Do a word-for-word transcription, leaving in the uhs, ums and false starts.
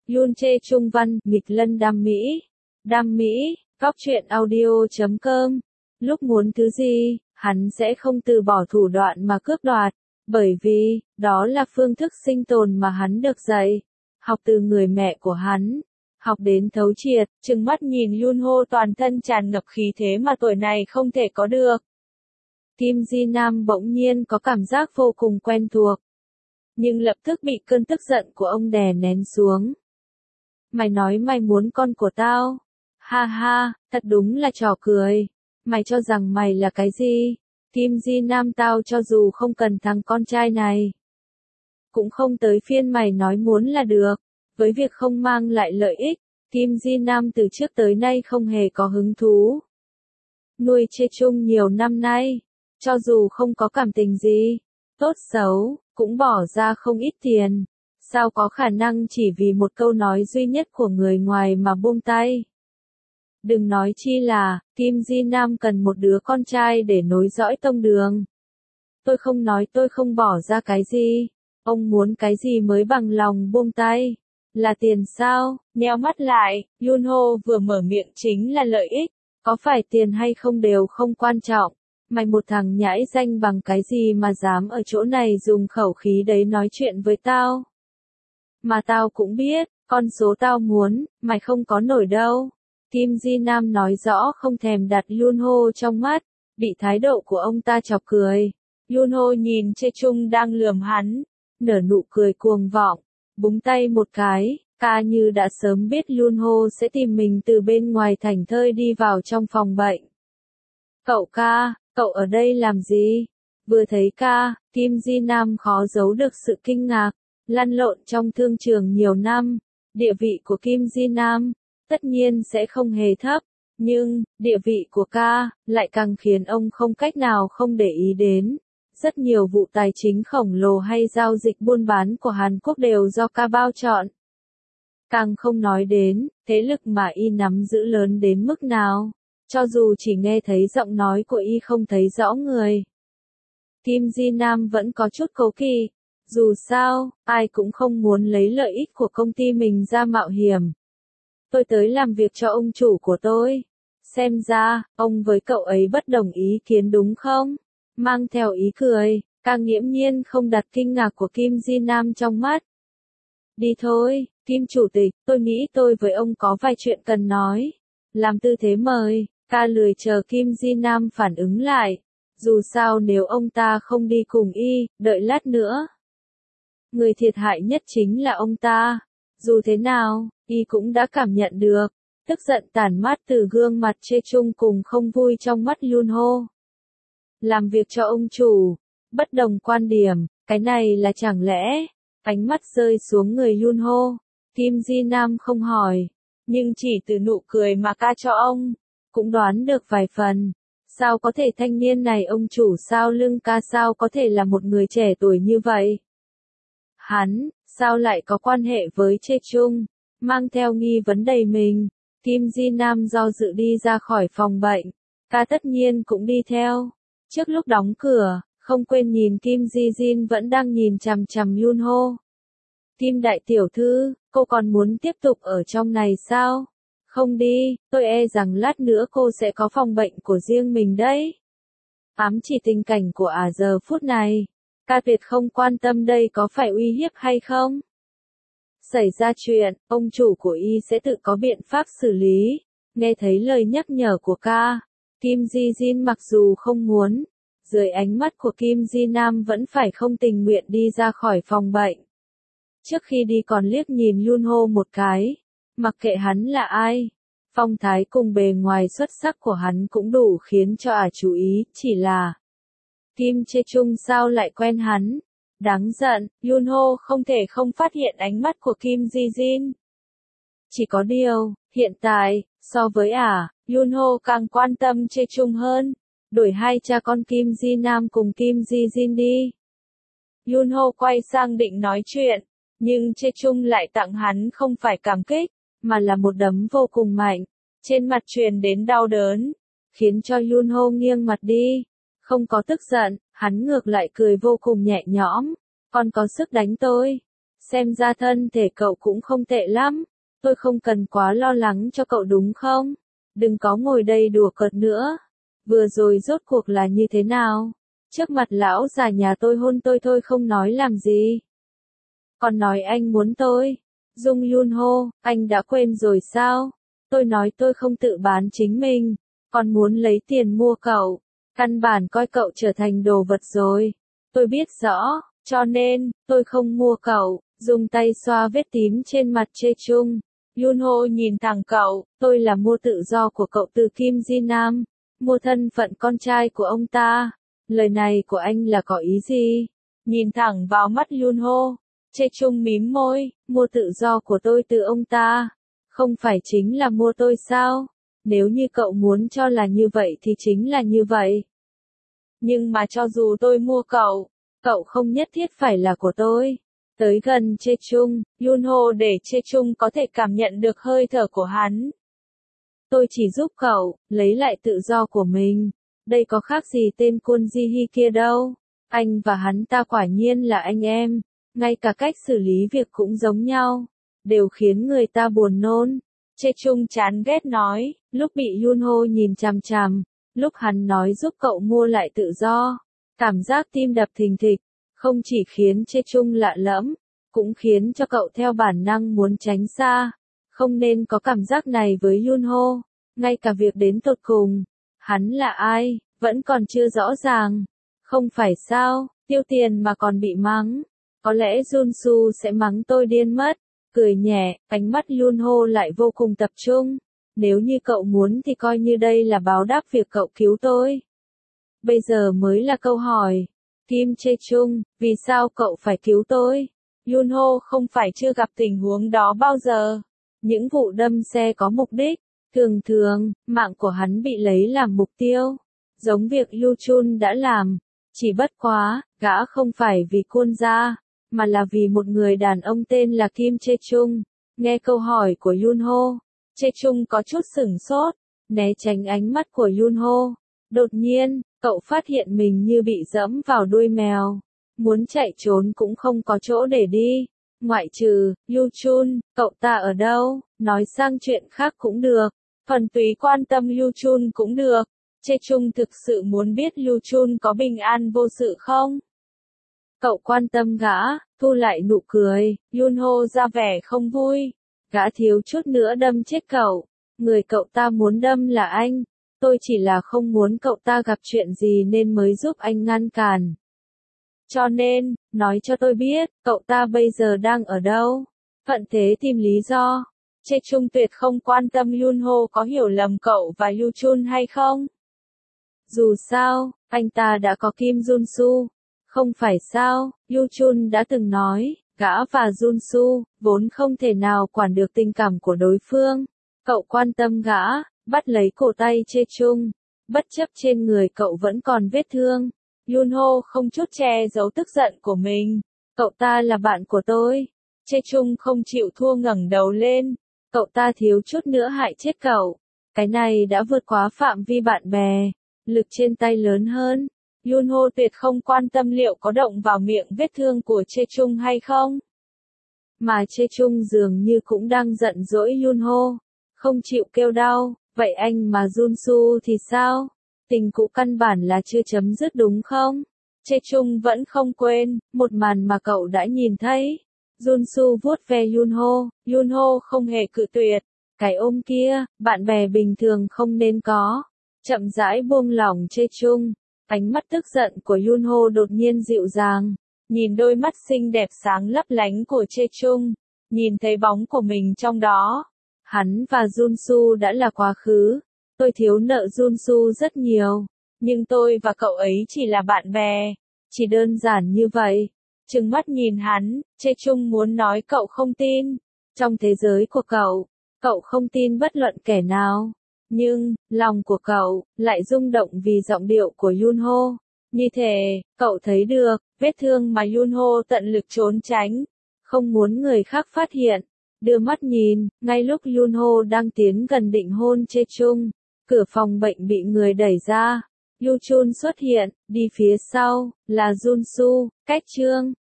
Yoon Chae Chung văn, nghịch lân đam mỹ. Đam mỹ, góc truyện audio chấm com. Lúc muốn thứ gì, hắn sẽ không từ bỏ thủ đoạn mà cướp đoạt, bởi vì, đó là phương thức sinh tồn mà hắn được dạy. Học từ người mẹ của hắn. Học đến thấu triệt, trừng mắt nhìn Yoon Ho toàn thân tràn ngập khí thế mà tuổi này không thể có được. Kim Ji Nam bỗng nhiên có cảm giác vô cùng quen thuộc. Nhưng lập tức bị cơn tức giận của ông đè nén xuống. Mày nói mày muốn con của tao? Ha ha, thật đúng là trò cười. Mày cho rằng mày là cái gì? Kim Ji Nam tao cho dù không cần thằng con trai này. Cũng không tới phiên mày nói muốn là được. Với việc không mang lại lợi ích, Kim Ji Nam từ trước tới nay không hề có hứng thú. Nuôi Chae Chung nhiều năm nay, cho dù không có cảm tình gì, tốt xấu, cũng bỏ ra không ít tiền. Sao có khả năng chỉ vì một câu nói duy nhất của người ngoài mà buông tay? Đừng nói chi là, Kim Ji Nam cần một đứa con trai để nối dõi tông đường. Tôi không nói tôi không bỏ ra cái gì. Ông muốn cái gì mới bằng lòng buông tay? Là tiền sao? Nheo mắt lại, Yoon Ho vừa mở miệng chính là lợi ích. Có phải tiền hay không đều không quan trọng. Mày một thằng nhãi danh bằng cái gì mà dám ở chỗ này dùng khẩu khí đấy nói chuyện với tao? Mà tao cũng biết, con số tao muốn, mày không có nổi đâu. Kim Ji Nam nói rõ không thèm đặt Yoon Ho trong mắt, bị thái độ của ông ta chọc cười. Yoon Ho nhìn Chae Chung đang lườm hắn, nở nụ cười cuồng vọng, búng tay một cái, ca như đã sớm biết Yoon Ho sẽ tìm mình từ bên ngoài thảnh thơi đi vào trong phòng bệnh. Cậu ca, cậu ở đây làm gì? Vừa thấy ca, Kim Ji Nam khó giấu được sự kinh ngạc, lăn lộn trong thương trường nhiều năm, địa vị của Kim Ji Nam, tất nhiên sẽ không hề thấp, nhưng, địa vị của ca, lại càng khiến ông không cách nào không để ý đến. Rất nhiều vụ tài chính khổng lồ hay giao dịch buôn bán của Hàn Quốc đều do ca bao trọn. Càng không nói đến, thế lực mà y nắm giữ lớn đến mức nào, cho dù chỉ nghe thấy giọng nói của y không thấy rõ người. Kim Ji Nam vẫn có chút cố kỵ, dù sao, ai cũng không muốn lấy lợi ích của công ty mình ra mạo hiểm. Tôi tới làm việc cho ông chủ của tôi. Xem ra, ông với cậu ấy bất đồng ý kiến đúng không? Mang theo ý cười, càng nghiễm nhiên không đặt kinh ngạc của Kim Ji Nam trong mắt. Đi thôi, Kim Chủ tịch, tôi nghĩ tôi với ông có vài chuyện cần nói. Làm tư thế mời, ca lười chờ Kim Ji Nam phản ứng lại. Dù sao nếu ông ta không đi cùng y, đợi lát nữa. Người thiệt hại nhất chính là ông ta. Dù thế nào, y cũng đã cảm nhận được, tức giận tản mát từ gương mặt Chae Chung cùng không vui trong mắt Yoon Ho. Làm việc cho ông chủ, bất đồng quan điểm, cái này là chẳng lẽ, ánh mắt rơi xuống người Yoon Ho. Kim Ji Nam không hỏi, nhưng chỉ từ nụ cười mà ca cho ông, cũng đoán được vài phần. Sao có thể thanh niên này ông chủ sao lưng ca sao có thể là một người trẻ tuổi như vậy? Hắn, sao lại có quan hệ với Chae Chung? Mang theo nghi vấn đầy mình, Kim Ji Nam do dự đi ra khỏi phòng bệnh, ca tất nhiên cũng đi theo. Trước lúc đóng cửa, không quên nhìn Kim Ji Jin vẫn đang nhìn chằm chằm Yoon Ho. Kim đại tiểu thư, cô còn muốn tiếp tục ở trong này sao? Không đi, tôi e rằng lát nữa cô sẽ có phòng bệnh của riêng mình đấy. Ám chỉ tình cảnh của ả giờ phút này. Ca tuyệt không quan tâm đây có phải uy hiếp hay không. Xảy ra chuyện, ông chủ của y sẽ tự có biện pháp xử lý. Nghe thấy lời nhắc nhở của ca, Kim Ji Jin mặc dù không muốn, dưới ánh mắt của Kim Ji Nam vẫn phải không tình nguyện đi ra khỏi phòng bệnh. Trước khi đi còn liếc nhìn Yoon Ho một cái, mặc kệ hắn là ai, phong thái cùng bề ngoài xuất sắc của hắn cũng đủ khiến cho ả chú ý, chỉ là Kim Chae Chung sao lại quen hắn? Đáng giận, Yoon Ho không thể không phát hiện ánh mắt của Kim Ji Jin. Chỉ có điều, hiện tại, so với ả, Yoon Ho càng quan tâm Chae Chung hơn. Đổi hai cha con Kim Ji Nam cùng Kim Ji Jin đi. Yoon Ho quay sang định nói chuyện, nhưng Chae Chung lại tặng hắn không phải cảm kích, mà là một đấm vô cùng mạnh, trên mặt truyền đến đau đớn, khiến cho Yoon Ho nghiêng mặt đi. Không có tức giận, hắn ngược lại cười vô cùng nhẹ nhõm. Con có sức đánh tôi. xem ra thân thể cậu cũng không tệ lắm, tôi không cần quá lo lắng cho cậu đúng không? Đừng có ngồi đây đùa cợt nữa. Vừa rồi rốt cuộc là như thế nào? Trước mặt lão già nhà tôi hôn tôi thôi không nói làm gì. Còn nói anh muốn tôi. Dung Yun Ho, anh đã quên rồi sao? Tôi nói tôi không tự bán chính mình, còn muốn lấy tiền mua cậu. Căn bản coi cậu trở thành đồ vật rồi. Tôi biết rõ, cho nên, tôi không mua cậu. Dùng tay xoa vết tím trên mặt Chê Chung. Yun Ho nhìn thẳng cậu, tôi là mua tự do của cậu từ Kim Ji Nam, mua thân phận con trai của ông ta. Lời này của anh là có ý gì? Nhìn thẳng vào mắt Yun Ho, Chê Chung mím môi, mua tự do của tôi từ ông ta. Không phải chính là mua tôi sao? Nếu như cậu muốn cho là như vậy thì chính là như vậy. Nhưng mà cho dù tôi mua cậu, cậu không nhất thiết phải là của tôi. Tới gần Chê Chung, Yun Ho để Chê Chung có thể cảm nhận được hơi thở của hắn. Tôi chỉ giúp cậu, lấy lại tự do của mình. Đây có khác gì tên Kwon Ji Hee kia đâu. Anh và hắn ta quả nhiên là anh em. Ngay cả cách xử lý việc cũng giống nhau. Đều khiến người ta buồn nôn. Chê Chung chán ghét nói, lúc bị Yun Ho nhìn chằm chằm. Lúc hắn nói giúp cậu mua lại tự do. Cảm giác tim đập thình thịch. Không chỉ khiến Chê Chung lạ lẫm, cũng khiến cho cậu theo bản năng muốn tránh xa. Không nên có cảm giác này với Yun Ho. Ngay cả việc đến tột cùng, hắn là ai, vẫn còn chưa rõ ràng. Không phải sao, tiêu tiền mà còn bị mắng. Có lẽ Jun Su sẽ mắng tôi điên mất. Cười nhẹ, ánh mắt Yun Ho lại vô cùng tập trung. Nếu như cậu muốn thì coi như đây là báo đáp việc cậu cứu tôi. Bây giờ mới là câu hỏi. Kim Chê Chung, vì sao cậu phải cứu tôi? Yun Ho không phải chưa gặp tình huống đó bao giờ. Những vụ đâm xe có mục đích. Thường thường, mạng của hắn bị lấy làm mục tiêu. Giống việc Yu Chun đã làm. Chỉ bất quá, gã không phải vì Kwon gia, mà là vì một người đàn ông tên là Kim Chê Chung. Nghe câu hỏi của Yun Ho, Chê Chung có chút sửng sốt, né tránh ánh mắt của Yun Ho. Đột nhiên, cậu phát hiện mình như bị dẫm vào đuôi mèo. Muốn chạy trốn cũng không có chỗ để đi. Ngoại trừ, Yu Chun, cậu ta ở đâu? Nói sang chuyện khác cũng được. Thuần túy quan tâm Yu Chun cũng được. Chê Chung thực sự muốn biết Yu Chun có bình an vô sự không? Cậu quan tâm gã, thu lại nụ cười. Yun Ho ra vẻ không vui. Gã thiếu chút nữa đâm chết cậu. Người cậu ta muốn đâm là anh. Tôi chỉ là không muốn cậu ta gặp chuyện gì nên mới giúp anh ngăn cản. Cho nên, nói cho tôi biết, cậu ta bây giờ đang ở đâu? Phận thế tìm lý do. Chê Chung tuyệt không quan tâm Yun Ho có hiểu lầm cậu và Yu Chun hay không. Dù sao, anh ta đã có Kim Jun Su. Không phải sao, Yu Chun đã từng nói, gã và Jun Su, vốn không thể nào quản được tình cảm của đối phương. Cậu quan tâm gã, bắt lấy cổ tay Chê Chung. Bất chấp trên người cậu vẫn còn vết thương. Yun Ho không chút che giấu tức giận của mình. Cậu ta là bạn của tôi. Chê Chung không chịu thua ngẩng đầu lên. Cậu ta thiếu chút nữa hại chết cậu. Cái này đã vượt quá phạm vi bạn bè. Lực trên tay lớn hơn. Yun Ho tuyệt không quan tâm liệu có động vào miệng vết thương của Chê Chung hay không. Mà Chê Chung dường như cũng đang giận dỗi Yun Ho. Không chịu kêu đau. Vậy anh mà Jun Su thì sao? Tình cũ căn bản là chưa chấm dứt đúng không? Chê Chung vẫn không quên, một màn mà cậu đã nhìn thấy. Jun Su vuốt ve Yun Ho, Yun Ho không hề cự tuyệt. Cái ôm kia, bạn bè bình thường không nên có. Chậm rãi buông lỏng Chê Chung. Ánh mắt tức giận của Yun Ho đột nhiên dịu dàng. Nhìn đôi mắt xinh đẹp sáng lấp lánh của Chê Chung. Nhìn thấy bóng của mình trong đó. Hắn và Jun Su đã là quá khứ. Tôi thiếu nợ Jun Su rất nhiều. Nhưng tôi và cậu ấy chỉ là bạn bè. Chỉ đơn giản như vậy. Trừng mắt nhìn hắn, Chê Chung muốn nói cậu không tin. Trong thế giới của cậu, cậu không tin bất luận kẻ nào. Nhưng, lòng của cậu, lại rung động vì giọng điệu của Yun Ho. Như thế, cậu thấy được, vết thương mà Yun Ho tận lực trốn tránh. Không muốn người khác phát hiện. Đưa mắt nhìn, ngay lúc Yun Ho đang tiến gần định hôn Chê Chung. Cửa phòng bệnh bị người đẩy ra. Yu Chun xuất hiện, đi phía sau, là Jun Su, cách Trương.